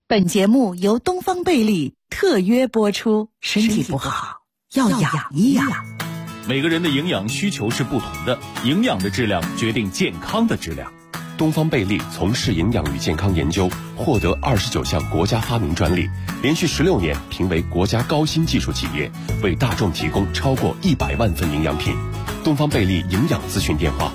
本节目由东方贝利特约播出，身体不好要养一养。 每个人的营养需求是不同的，营养的质量决定健康的质量。 东方贝利从事营养与健康研究，获得29项国家发明专利，连续16年评为国家高新技术企业，为大众提供超过100万份营养品。东方贝利营养咨询电话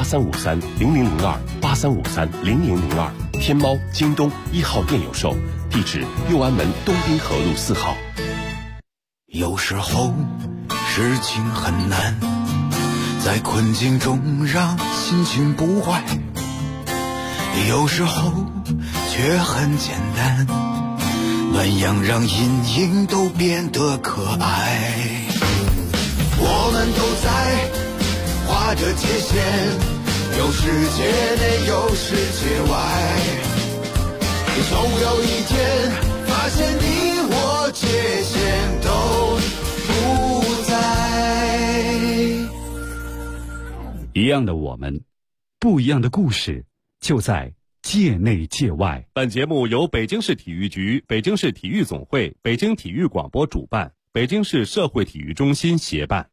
8353000283530002，天猫、京东1号店有售，地址六安门东滨河路4号。 有时候事情很难，在困境中让心情不坏，有时候却很简单，暖阳让阴影都变得可爱。我们都在画着界限，有世界内有世界外，总有一天发现你我界限都不在。 一样的我们，不一样的故事，就在界内界外。 本节目由北京市体育局、北京市体育总会、北京体育广播主办，北京市社会体育中心协办。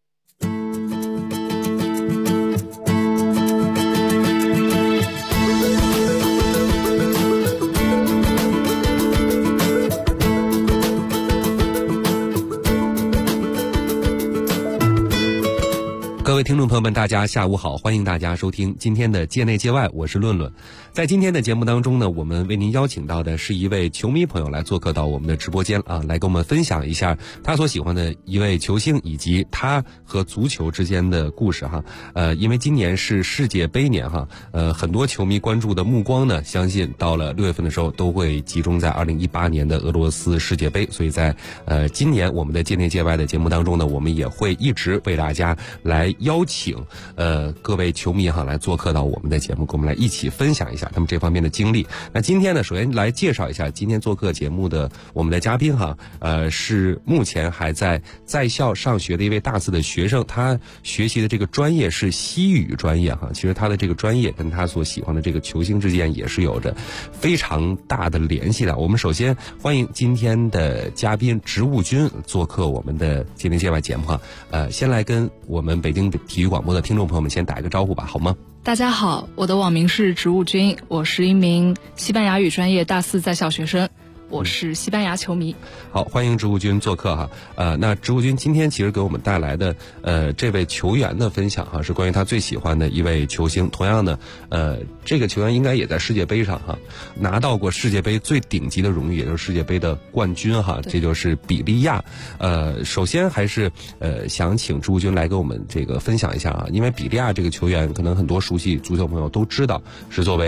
各位听众朋友们，大家下午好，欢迎大家收听今天的界内界外，我是论论。在今天的节目当中呢，我们为您邀请到的是一位球迷朋友来做客到我们的直播间啊，来跟我们分享一下他所喜欢的一位球星以及他和足球之间的故事哈。因为今年是世界杯年哈，很多球迷关注的目光呢，相信到了6月份的时候都会集中在2018年的俄罗斯世界杯，所以在今年我们的界内界外的节目当中呢，我们也会一直为大家来邀请各位球迷哈来做客到我们的节目，跟我们来一起分享一下他们这方面的经历。那今天呢，首先来介绍一下今天做客节目的我们的嘉宾哈，是目前还在校上学的一位大四的学生，他学习的这个专业是西语专业哈。其实他的这个专业跟他所喜欢的这个球星之间也是有着非常大的联系的。我们首先欢迎今天的嘉宾植物君做客我们的界内界外节目哈。先来跟我们北京体育广播的听众朋友们先打一个招呼吧，好吗？ 大家好，我的网名是植物君，我是一名西班牙语专业大四在校学生，我是西班牙球迷。 好，欢迎植物君做客哈。那植物君今天其实给我们带来的这位球员的分享哈，是关于他最喜欢的一位球星。同样呢，这个球员应该也在世界杯上哈拿到过世界杯最顶级的荣誉，也就是世界杯的冠军哈，这就是比利亚。首先还是想请植物君来给我们这个分享一下啊，因为比利亚这个球员可能很多熟悉足球朋友都知道，是作为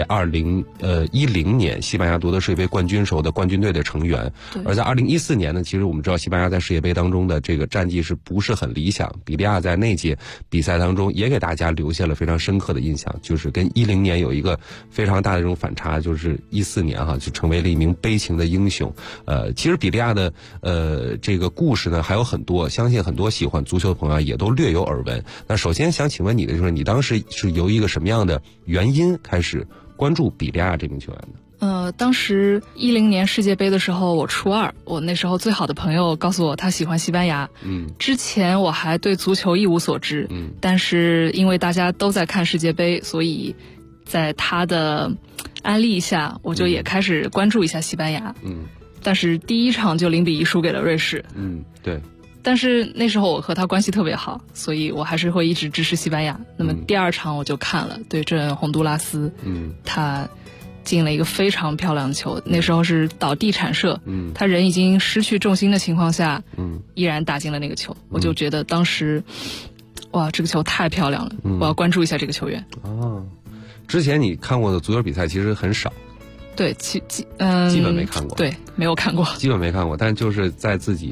2010年西班牙夺得世界杯冠军时候的冠军队的成员。而在2014年呢，其实我们知道西班牙在世界杯当中的这个战绩是不是很理想，比利亚在那届比赛当中也给大家留下了非常深刻的印象，就是跟10年有一个非常大的这种反差，就是14年哈就成为了一名悲情的英雄。其实比利亚的这个故事呢还有很多，相信很多喜欢足球的朋友也都略有耳闻。那首先想请问你的就是你当时是由一个什么样的原因开始关注比利亚这名球员的？ 当时10年世界杯的时候，我初2，我那时候最好的朋友告诉我他喜欢西班牙。之前我还对足球一无所知。但是因为大家都在看世界杯，所以在他的安利下，我就也开始关注一下西班牙。但是第一场就0-1输给了瑞士。 对。 但是那时候我和他关系特别好，所以我还是会一直支持西班牙。那么第2场我就看了，对阵洪都拉斯。他进了一个非常漂亮的球，那时候是倒地铲射，他人已经失去重心的情况下，依然打进了那个球。我就觉得当时，哇，这个球太漂亮了，我要关注一下这个球员。 之前你看过的足球比赛其实很少。 对，基本没看过。 对，没有看过， 基本没看过，但就是在自己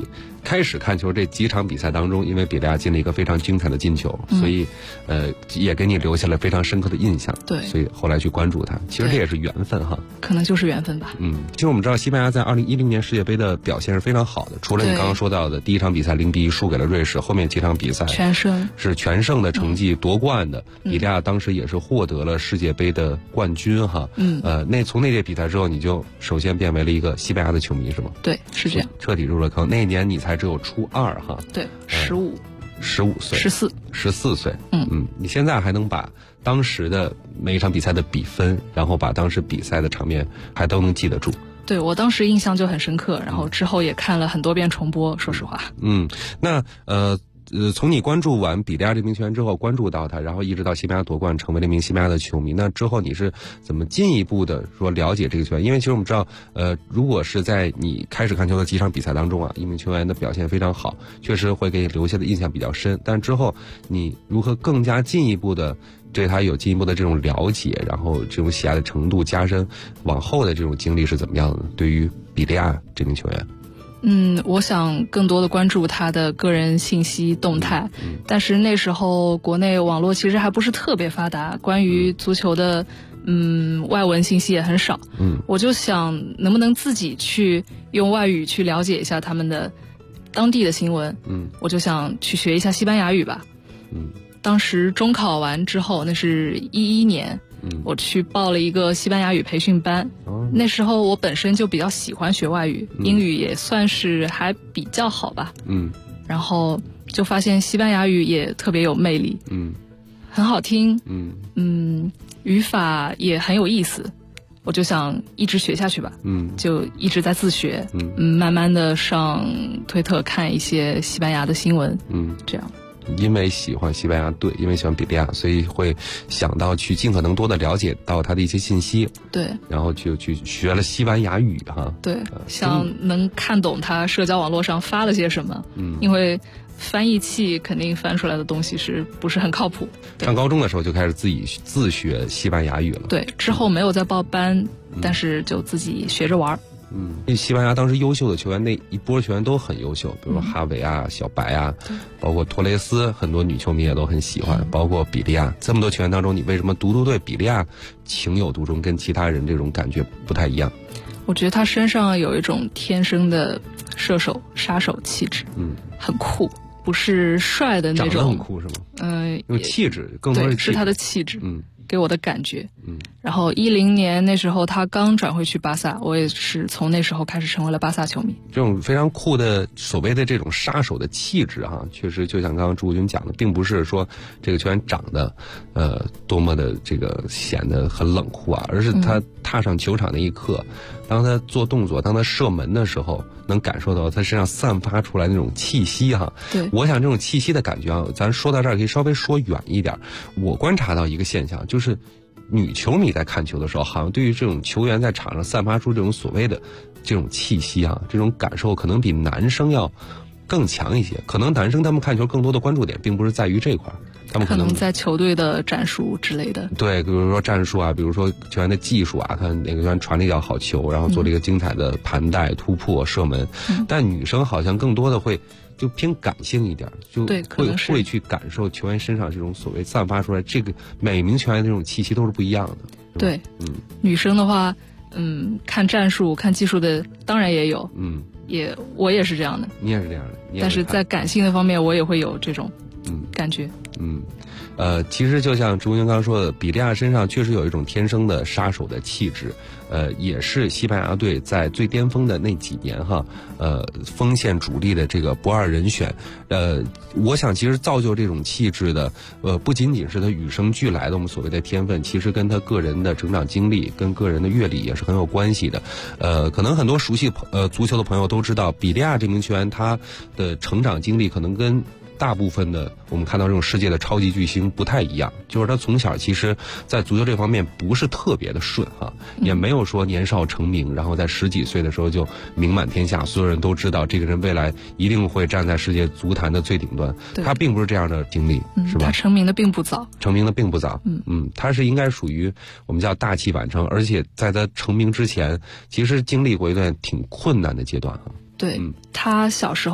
开始看球这几场比赛当中，因为比利亚进了一个非常精彩的进球，所以也给你留下了非常深刻的印象。 对， 所以后来去关注他，其实这也是缘分哈。 可能就是缘分吧。 其实我们知道西班牙在2010年世界杯的表现是非常好的，除了你刚刚说到的第一场比赛0-1输给了瑞士，后面几场比赛全胜， 是全胜的成绩夺冠的。比利亚当时也是获得了世界杯的冠军哈。从那届比赛之后，你就首先变为了一个西班牙的球迷是吗？ 对，是这样， 彻底入了坑。那一年你才只有初2哈。 对，15 岁，14岁。你现在还能把当时的每一场比赛的比分，然后把当时比赛的场面还都能记得住。 对，我当时印象就很深刻，然后之后也看了很多遍重播，说实话。 那从你关注完比利亚这名球员之后，关注到他，然后一直到西班牙夺冠，成为了一名西班牙的球迷。那之后你是怎么进一步的说了解这个球员？因为其实我们知道，如果是在你开始看球的几场比赛当中啊，一名球员的表现非常好，确实会给你留下的印象比较深。但之后你如何更加进一步的对他有进一步的这种了解，然后这种喜爱的程度加深，往后的这种经历是怎么样的？对于比利亚这名球员？ 我想更多的关注他的个人信息动态，但是那时候国内网络其实还不是特别发达，关于足球的外文信息也很少。我就想能不能自己去用外语去了解一下他们的当地的新闻。我就想去学一下西班牙语吧。当时中考完之后，那是2011年。我去报了一个西班牙语培训班。那时候我本身就比较喜欢学外语，英语也算是还比较好吧。然后就发现西班牙语也特别有魅力。很好听。语法也很有意思。我就想一直学下去吧。就一直在自学。慢慢的上推特看一些西班牙的新闻。这样。 因为喜欢西班牙队，因为喜欢比利亚，所以会想到去尽可能多的了解到他的一些信息。 对， 然后就去学了西班牙语哈。 对，想能看懂他社交网络上发了些什么。因为翻译器肯定翻出来的东西是不是很靠谱。 上高中的时候就开始自学西班牙语了。 对，之后没有再报班，但是就自己学着玩。 西班牙当时优秀的球员那一波球员都很优秀，比如说哈维啊、小白啊，包括托雷斯，很多女球迷也都很喜欢，包括比利亚。这么多球员当中，你为什么独独对比利亚情有独钟，跟其他人这种感觉不太一样？ 我觉得他身上有一种天生的杀手气质。很酷，不是帅的那种。 长得很酷是吗？有气质，更多是他的气质。给我的感觉。然后2010年那时候他刚转回去巴萨，我也是从那时候开始成为了巴萨球迷。 这种非常酷的所谓的这种杀手的气质哈，确实就像刚刚朱国军讲的，并不是说这个球员长得多么的这个显得很冷酷啊，而是他踏上球场那一刻，当他做动作，当他射门的时候，能感受到他身上散发出来那种气息哈。 对， 我想这种气息的感觉啊，咱说到这儿可以稍微说远一点。我观察到一个现象，就是女球迷在看球的时候，好像对于这种球员在场上散发出这种所谓的这种气息啊，这种感受可能比男生要更强一些。可能男生他们看球更多的关注点并不是在于这块，他们可能在球队的战术之类的。 对，比如说战术啊，比如说球员的技术啊，看哪个球员传了一脚好球，然后做了一个精彩的盘带、突破、射门。但女生好像更多的会就偏感性一点，就会去感受球员身上这种所谓散发出来，这个每名球员的这种气息都是不一样的。 对，女生的话，看战术、看技术的当然也有，我也是这样的。 你也是这样的， 但是在感性的方面，我也会有这种感觉。 其实就像朱军刚刚说的，比利亚身上确实有一种天生的杀手的气质，也是西班牙队在最巅峰的那几年哈，锋线主力的这个不二人选。我想其实造就这种气质的，不仅仅是他与生俱来的我们所谓的天分，其实跟他个人的成长经历、跟个人的阅历也是很有关系的。可能很多熟悉足球的朋友都知道，比利亚这名球员他的成长经历可能跟大部分的我们看到这种世界的超级巨星不太一样，就是他从小其实在足球这方面不是特别的顺哈，也没有说年少成名，然后在10几岁的时候就名满天下，所有人都知道这个人未来一定会站在世界足坛的最顶端。他并不是这样的经历，是吧？ 他成名的并不早。 他是应该属于我们叫大器晚成，而且在他成名之前，其实经历过一段挺困难的阶段哈。 对，他小时候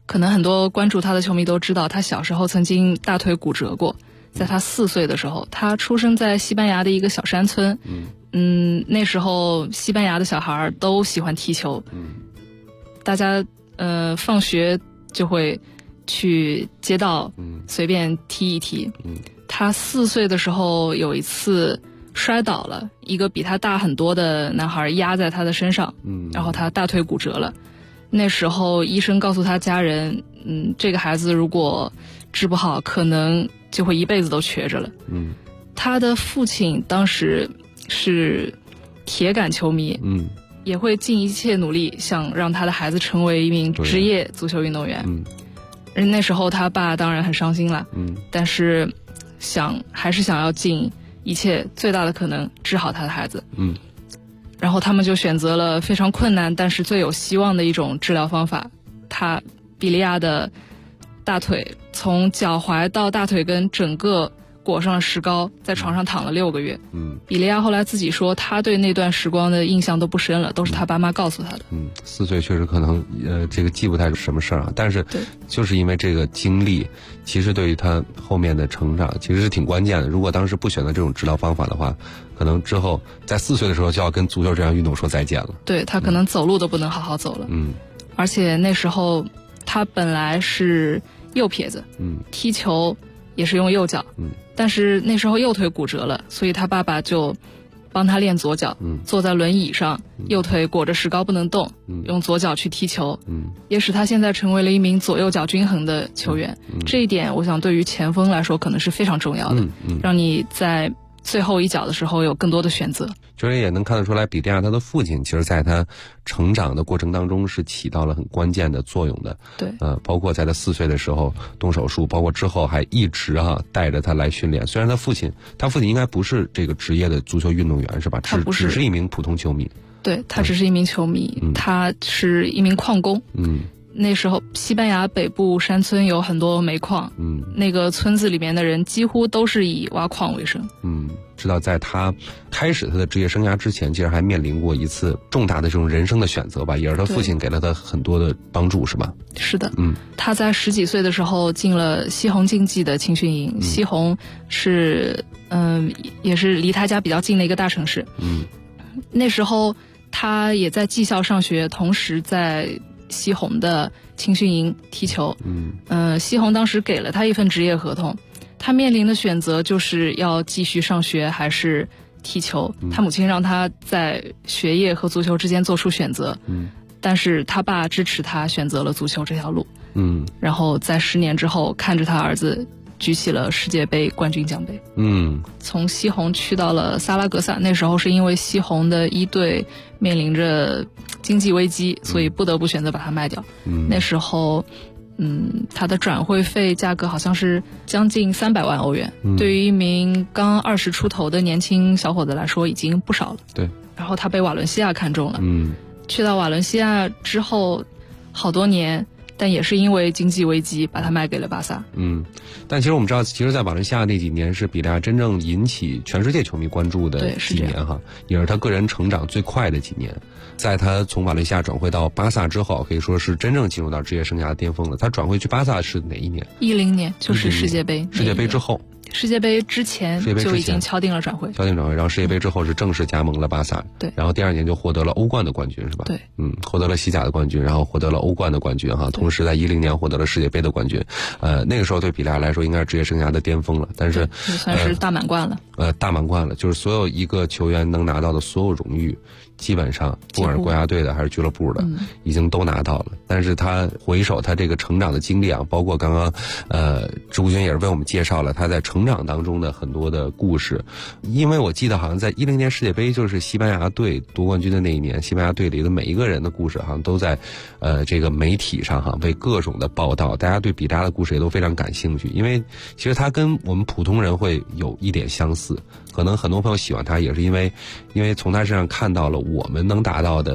可能很多关注他的球迷都知道，他小时候曾经大腿骨折过。在他4岁的时候，他出生在西班牙的一个小山村。那时候西班牙的小孩都喜欢踢球。大家放学就会去街道随便踢一踢。他4岁的时候有一次摔倒了，一个比他大很多的男孩压在他的身上，然后他大腿骨折了。那时候医生告诉他家人，这个孩子如果治不好，可能就会一辈子都瘸着了。他的父亲当时是铁杆球迷，也会尽一切努力想让他的孩子成为一名职业足球运动员。那时候他爸当然很伤心了，但是还是想要尽一切最大的可能治好他的孩子。然后他们就选择了非常困难但是最有希望的一种治疗方法。比利亚的大腿从脚踝到大腿根整个裹上了石膏，在床上躺了6个月。比利亚后来自己说，他对那段时光的印象都不深了，都是他爸妈告诉他的。 4岁确实可能这个记不太什么事儿啊，但是就是因为这个经历，其实对于他后面的成长其实是挺关键的。如果当时不选择这种治疗方法的话，可能之后在4岁的时候就要跟足球这项运动说再见了。 对，他可能走路都不能好好走了。而且那时候他本来是右撇子，踢球也是用右脚，但是那时候右腿骨折了，所以他爸爸就帮他练左脚，坐在轮椅上，右腿裹着石膏不能动，用左脚去踢球，也使他现在成为了一名左右脚均衡的球员。这一点我想对于前锋来说可能是非常重要的，让你在最后一脚的时候有更多的选择。 就是也能看得出来，比利亚他的父亲其实在他成长的过程当中是起到了很关键的作用的。 对， 包括在他4岁的时候动手术，包括之后还一直带着他来训练。虽然他父亲应该不是这个职业的足球运动员是吧？只是一名普通球迷。 对，他只是一名球迷，他是一名矿工。那时候西班牙北部山村有很多煤矿，那个村子里面的人几乎都是以挖矿为生。 知道在他开始他的职业生涯之前，其实还面临过一次重大的这种人生的选择吧，也是他父亲给了他很多的帮助，是吧？ 是的。他在10几岁的时候进了西红竞技的青训营，西红是也是离他家比较近的一个大城市。那时候他也在技校上学，同时在西红的青训营踢球。西红当时给了他一份职业合同，他面临的选择就是要继续上学还是踢球。他母亲让他在学业和足球之间做出选择，但是他爸支持他选择了足球这条路。然后在10年之后，看着他儿子举起了世界杯冠军奖杯。从西红去到了萨拉戈萨，那时候是因为西红的一队面临着经济危机，所以不得不选择把它卖掉。那时候他的转会费价格好像是将近300万欧元，对于一名刚20出头的年轻小伙子来说已经不少了。 对， 然后他被瓦伦西亚看中了。去到瓦伦西亚之后好多年，但也是因为经济危机把他卖给了巴萨。 但其实我们知道，其实在瓦伦西亚那几年是比利亚真正引起全世界球迷关注的几年哈，也是他个人成长最快的几年。在他从瓦伦西亚转会到巴萨之后，可以说是真正进入到职业生涯的巅峰了。他转会去巴萨是哪一年 ？10年，就是世界杯。 世界杯之后。 世界杯之前就已经敲定了转会， 然后世界杯之后是正式加盟了巴萨。 对， 然后第2年就获得了欧冠的冠军，是吧？ 对， 获得了西甲的冠军，然后获得了欧冠的冠军哈，同时在10年获得了世界杯的冠军。那个时候对比利亚来说应该是职业生涯的巅峰了，但是也算是大满贯了。 大满贯了，就是所有一个球员能拿到的所有荣誉，基本上不管是国家队的还是俱乐部的，已经都拿到了。但是他回首他这个成长的经历啊，包括刚刚志顾君也是为我们介绍了他在成长当中的很多的故事。因为我记得好像在10年世界杯，就是西班牙队夺冠军的那一年，西班牙队里的每一个人的故事好像都在这个媒体上哈被各种的报道，大家对比利亚的故事也都非常感兴趣。因为其实他跟我们普通人会有一点相似，可能很多朋友喜欢他也是因为从他身上看到了我们能达到的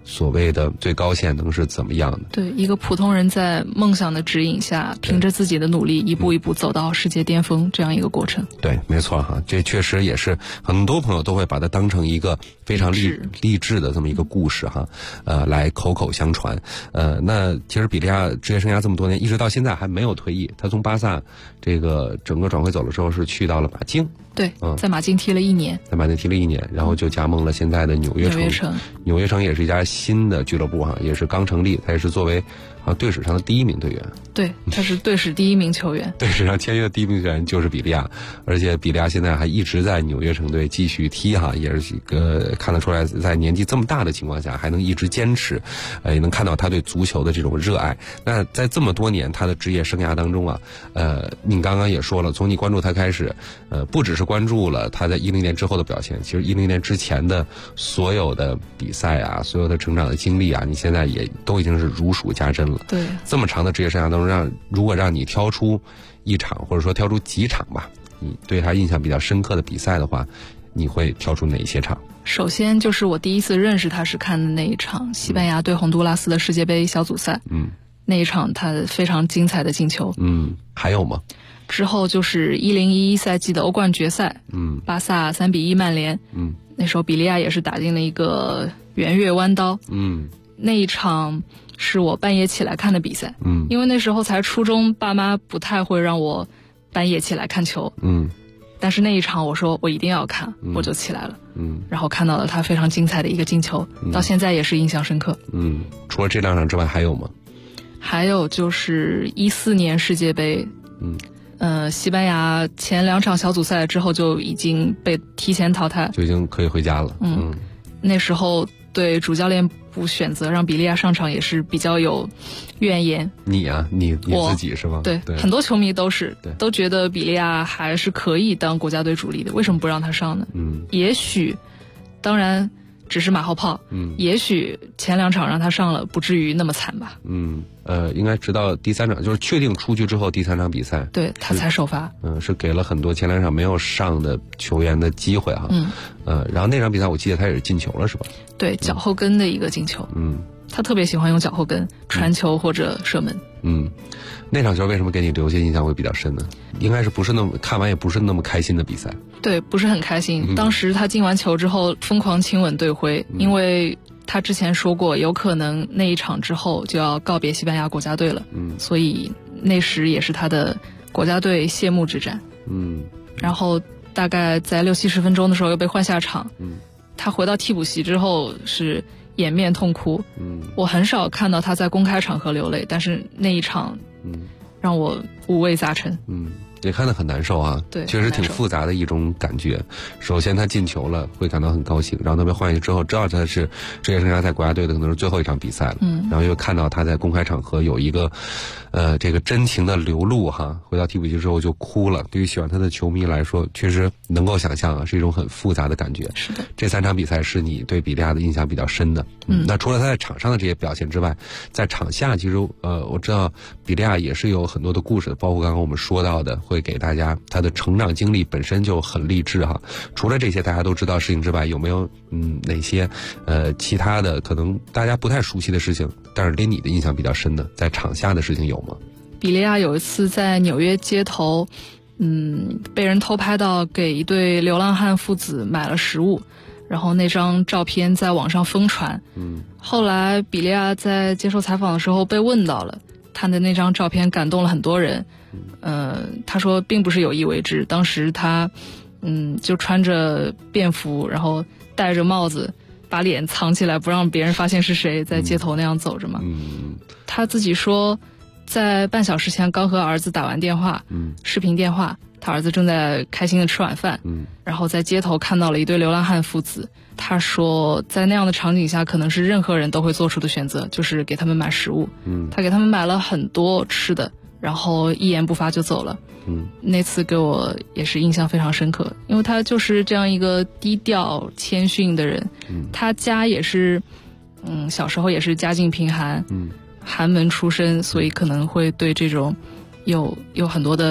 所谓的最高线能是怎么样的。 对，一个普通人在梦想的指引下，凭着自己的努力一步一步走到世界巅峰，这样一个过程。 对，没错哈，这确实也是很多朋友都会把它当成一个非常励志的这么一个故事哈，来口口相传。那其实比利亚职业生涯这么多年，一直到现在还没有退役。他从巴萨这个整个转会走了之后，是去到了马竞。 对，在马竞踢了1年， 然后就加盟了现在的纽约城。纽约城也是一家新的俱乐部哈，也是刚成立，他也是作为队史上的第1名队员。 对，他是队史第1名球员。 队史上签约的第1名球员就是比利亚，而且比利亚现在还一直在纽约城队继续踢哈，也是一个看得出来，在年纪这么大的情况下还能一直坚持，也能看到他对足球的这种热爱。那在这么多年他的职业生涯当中啊，你刚刚也说了，从你关注他开始，不只是关注了他在10年之后的表现，其实10年之前的所有的比赛啊，所有的成长的经历啊，你现在也都已经是如数家珍了。 对， 这么长的职业生涯当中，如果让你挑出一场或者说挑出几场吧，你对他印象比较深刻的比赛的话，你会挑出哪些场？ 首先就是我第一次认识他是看的那一场西班牙对洪都拉斯的世界杯小组赛，那一场他非常精彩的进球。 还有吗？ 之后就是10-11赛季的欧冠决赛，巴萨3-1曼联，那时候比利亚也是打进了一个圆月弯刀，那一场是我半夜起来看的比赛，因为那时候才初中，爸妈不太会让我半夜起来看球，但是那一场我说我一定要看，我就起来了，然后看到了他非常精彩的一个进球，到现在也是印象深刻。 除了这2场之外还有吗？ 还有就是14年世界杯，西班牙前2场小组赛之后就已经被提前淘汰， 就已经可以回家了。 那时候对主教练不选择让比利亚上场也是比较有怨言。 你自己是吗？ 对，很多球迷都觉得比利亚还是可以当国家队主力的，为什么不让他上呢？也许，当然只是马后炮。也许前2场让他上了，不至于那么惨吧。 应该直到第3场，就是确定出去之后，第3场比赛， 对他才首发。 是给了很多前2场没有上的球员的机会哈。然后那场比赛我记得他也是进球了，是吧？对， 脚后跟的一个进球。他特别喜欢用脚后跟传球或者射门。 那场球为什么给你留下印象会比较深呢？应该是不是那么看完也不是那么开心的比赛。 对，不是很开心。当时他进完球之后疯狂亲吻队徽，因为他之前说过有可能那一场之后就要告别西班牙国家队了，所以那时也是他的国家队谢幕之战。然后大概在60-70分钟的时候又被换下场。他回到替补席之后是掩面痛哭。我很少看到他在公开场合流泪，但是那一场让我五味杂陈。 也看得很难受啊。 对， 确实挺复杂的一种感觉。首先他进球了，会感到很高兴，然后他被换下去之后，知道他是职业生涯在国家队的可能是最后一场比赛了。然后又看到他在公开场合有一个这个真情的流露哈，回到替补席之后就哭了。对于喜欢他的球迷来说，确实能够想象啊，是一种很复杂的感觉。 是的， 这3场比赛是你对比利亚的印象比较深的。那除了他在场上的这些表现之外，在场下其实我知道比利亚也是有很多的故事，包括刚刚我们说到的，会给大家他的成长经历本身就很励志哈。除了这些大家都知道事情之外，有没有哪些其他的可能大家不太熟悉的事情，但是给你的印象比较深的，在场下的事情有吗？ 比利亚有一次在纽约街头被人偷拍到给一对流浪汉父子买了食物，然后那张照片在网上疯传。后来比利亚在接受采访的时候被问到了，他的那张照片感动了很多人。他说并不是有意为之，当时他就穿着便服，然后戴着帽子，把脸藏起来不让别人发现是谁，在街头那样走着嘛。他自己说在半小时前刚和儿子打完电话，视频电话，他儿子正在开心的吃晚饭，然后在街头看到了一对流浪汉父子。他说在那样的场景下可能是任何人都会做出的选择，就是给他们买食物。他给他们买了很多吃的，然后一言不发就走了。那次给我也是印象非常深刻，因为他就是这样一个低调谦逊的人。他家也是小时候也是家境贫寒，寒门出身，所以可能会对这种有很多的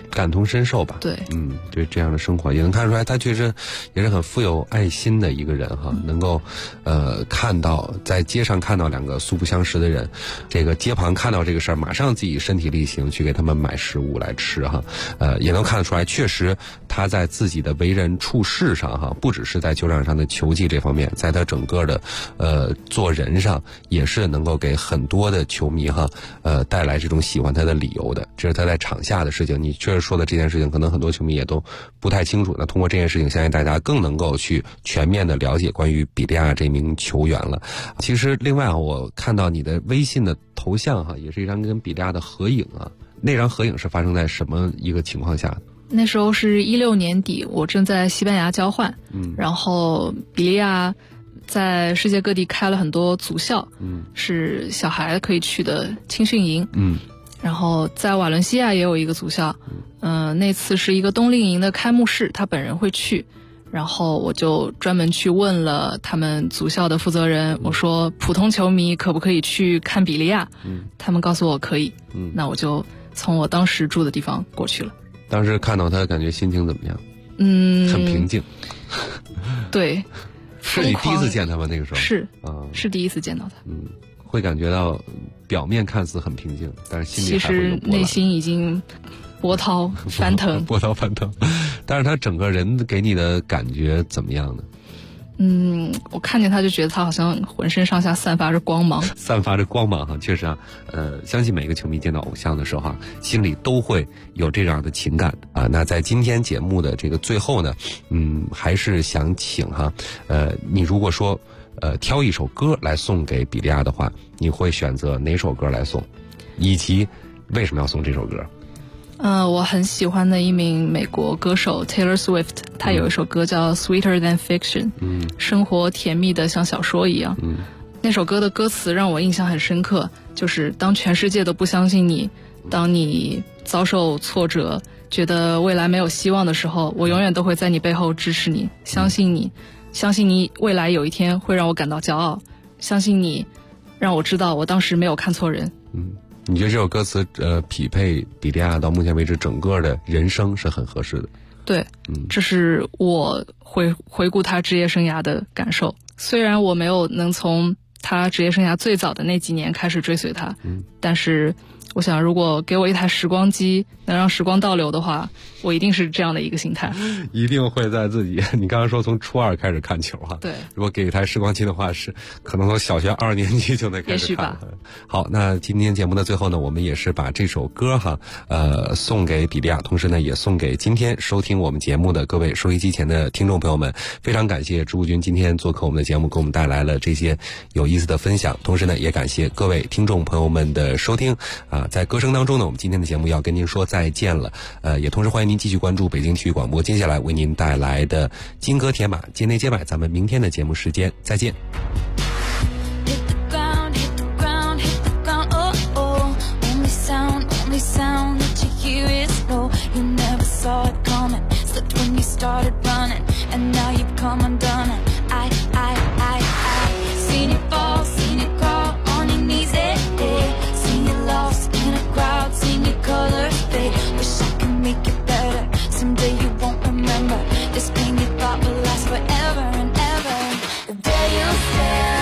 感同身受吧。 对， 对这样的生活也能看出来，他确实也是很富有爱心的一个人哈，能够看到在街上看到两个素不相识的人，这个街旁看到这个事儿，马上自己身体力行去给他们买食物来吃哈，也能看得出来，确实他在自己的为人处事上哈，不只是在球场上的球技这方面，在他整个的做人上也是能够给很多的球迷哈带来这种喜欢他的理由的。这是他在场下的事情，你确实说的这件事情可能很多球迷也都不太清楚，那通过这件事情相信大家更能够去全面的了解关于比利亚这名球员了。其实另外我看到你的微信的头像哈，也是一张跟比利亚的合影啊，那张合影是发生在什么一个情况下？ 那时候是16年底，我正在西班牙交换，然后比利亚在世界各地开了很多足校，是小孩可以去的青训营，然后在瓦伦西亚也有一个足校，那次是一个冬令营的开幕式，他本人会去，然后我就专门去问了他们足校的负责人，我说普通球迷可不可以去看比利亚？他们告诉我可以，那我就从我当时住的地方过去了。 当时看到他感觉心情怎么样？很平静。 对， 是你第一次见他吗？那个时候是第一次见到他。 会感觉到表面看似很平静，但是心里还会有波澜， 其实内心已经波涛翻腾。 波涛翻腾。但是他整个人给你的感觉怎么样呢？ 我看见他就觉得他好像浑身上下散发着光芒， 散发着光芒哈，确实啊，相信每个球迷见到偶像的时候哈，心里都会有这样的情感啊。那在今天节目的这个最后呢，还是想请哈，你如果说挑一首歌来送给比利亚的话，你会选择哪首歌来送，以及为什么要送这首歌？ 我很喜欢的一名美国歌手 Taylor Swift， 他有一首歌叫 Sweeter Than Fiction， 生活甜蜜的像小说一样。那首歌的歌词让我印象很深刻，就是当全世界都不相信你，当你遭受挫折，觉得未来没有希望的时候，我永远都会在你背后支持你，相信你，相信你未来有一天会让我感到骄傲，相信你让我知道我当时没有看错人。 你觉得这首歌词匹配比利亚到目前为止整个的人生是很合适的？ 对，这是我回顾他职业生涯的感受。虽然我没有能从他职业生涯最早的那几年开始追随他，但是我想如果给我一台时光机能让时光倒流的话，我一定是这样的一个心态， 一定会在自己你刚刚说从初2开始看球哈， 对， 如果给一台时光机的话，是可能从小学2年级就能开始看。好，那今天节目的最后呢，我们也是把这首歌哈送给比利亚，同时呢也送给今天收听我们节目的各位收音机前的听众朋友们。非常感谢朱军今天做客我们的节目，给我们带来了这些有意思的分享，同时呢也感谢各位听众朋友们的收听在歌声当中呢，我们今天的节目要跟您说再见了，也同时欢迎您继续关注北京体育广播接下来为您带来的金戈铁马街内街外，咱们明天的节目时间再见。 Someday you won't remember this pain you thought would last forever and ever. There you stand.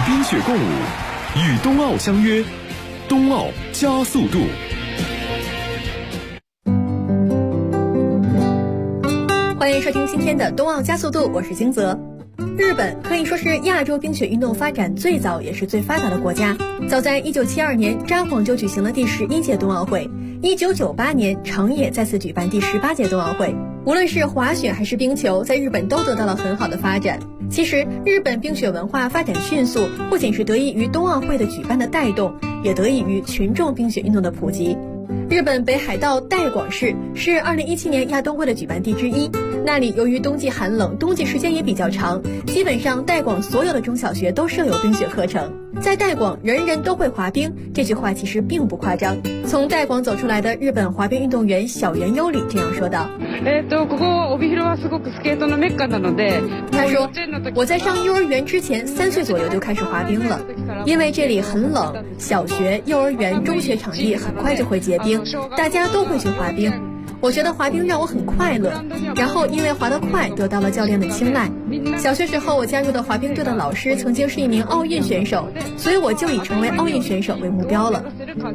冰雪共舞，与冬奥相约，冬奥加速度。 欢迎收听今天的冬奥加速度，我是金泽。日本可以说是亚洲冰雪运动发展最早也是最发达的国家。早在1972年，札幌就举行了第11届冬奥会；1998年，长野再次举办第18届冬奥会。无论是滑雪还是冰球，在日本都得到了很好的发展。其实，日本冰雪文化发展迅速，不仅是得益于冬奥会的举办的带动，也得益于群众冰雪运动的普及。日本北海道带广市是2017年亚冬会的举办地之一。那里由于冬季寒冷，冬季时间也比较长，基本上带广所有的中小学都设有冰雪课程。在带广，人人都会滑冰，这句话其实并不夸张。从带广走出来的日本滑冰运动员小原优里这样说道：他说，我在上幼儿园之前3岁左右就开始滑冰了，因为这里很冷，小学、幼儿园、中学场地很快就会结冰，大家都会去滑冰。我觉得滑冰让我很快乐，然后因为滑得快得到了教练的青睐。小学时候我加入的滑冰队的老师曾经是一名奥运选手，所以我就以成为奥运选手为目标了。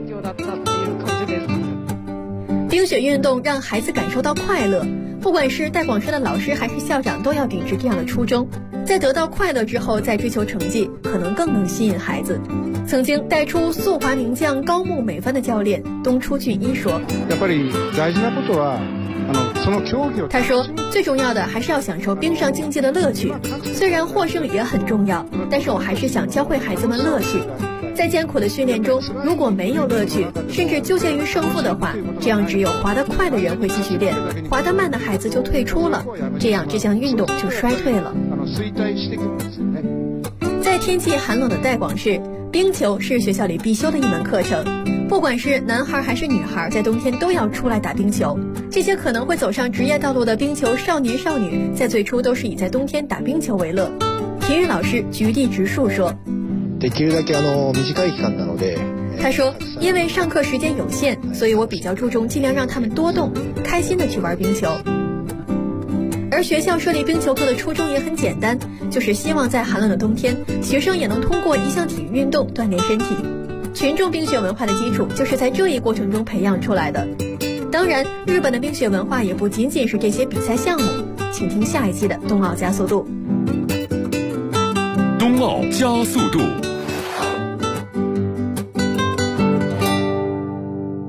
冰雪运动让孩子感受到快乐，不管是带广市的老师还是校长都要秉持这样的初衷，在得到快乐之后再追求成绩，可能更能吸引孩子。曾经带出速滑名将高木美帆的教练东出俊一说，他说最重要的还是要享受冰上竞技的乐趣，虽然获胜也很重要，但是我还是想教会孩子们乐趣。在艰苦的训练中，如果没有乐趣，甚至纠结于胜负的话，这样只有滑得快的人会继续练，滑得慢的孩子就退出了，这样这项运动就衰退了。在天气寒冷的带广市，冰球是学校里必修的一门课程，不管是男孩还是女孩，在冬天都要出来打冰球。这些可能会走上职业道路的冰球少年少女，在最初都是以在冬天打冰球为乐。体育老师菊地直树说，他说，因为上课时间有限，所以我比较注重尽量让他们多动，开心的去玩冰球。而学校设立冰球课的初衷也很简单，就是希望在寒冷的冬天，学生也能通过一项体育运动锻炼身体。群众冰雪文化的基础就是在这一过程中培养出来的。当然，日本的冰雪文化也不仅仅是这些比赛项目。请听下一期的冬奥加速度。 冬奥加速度。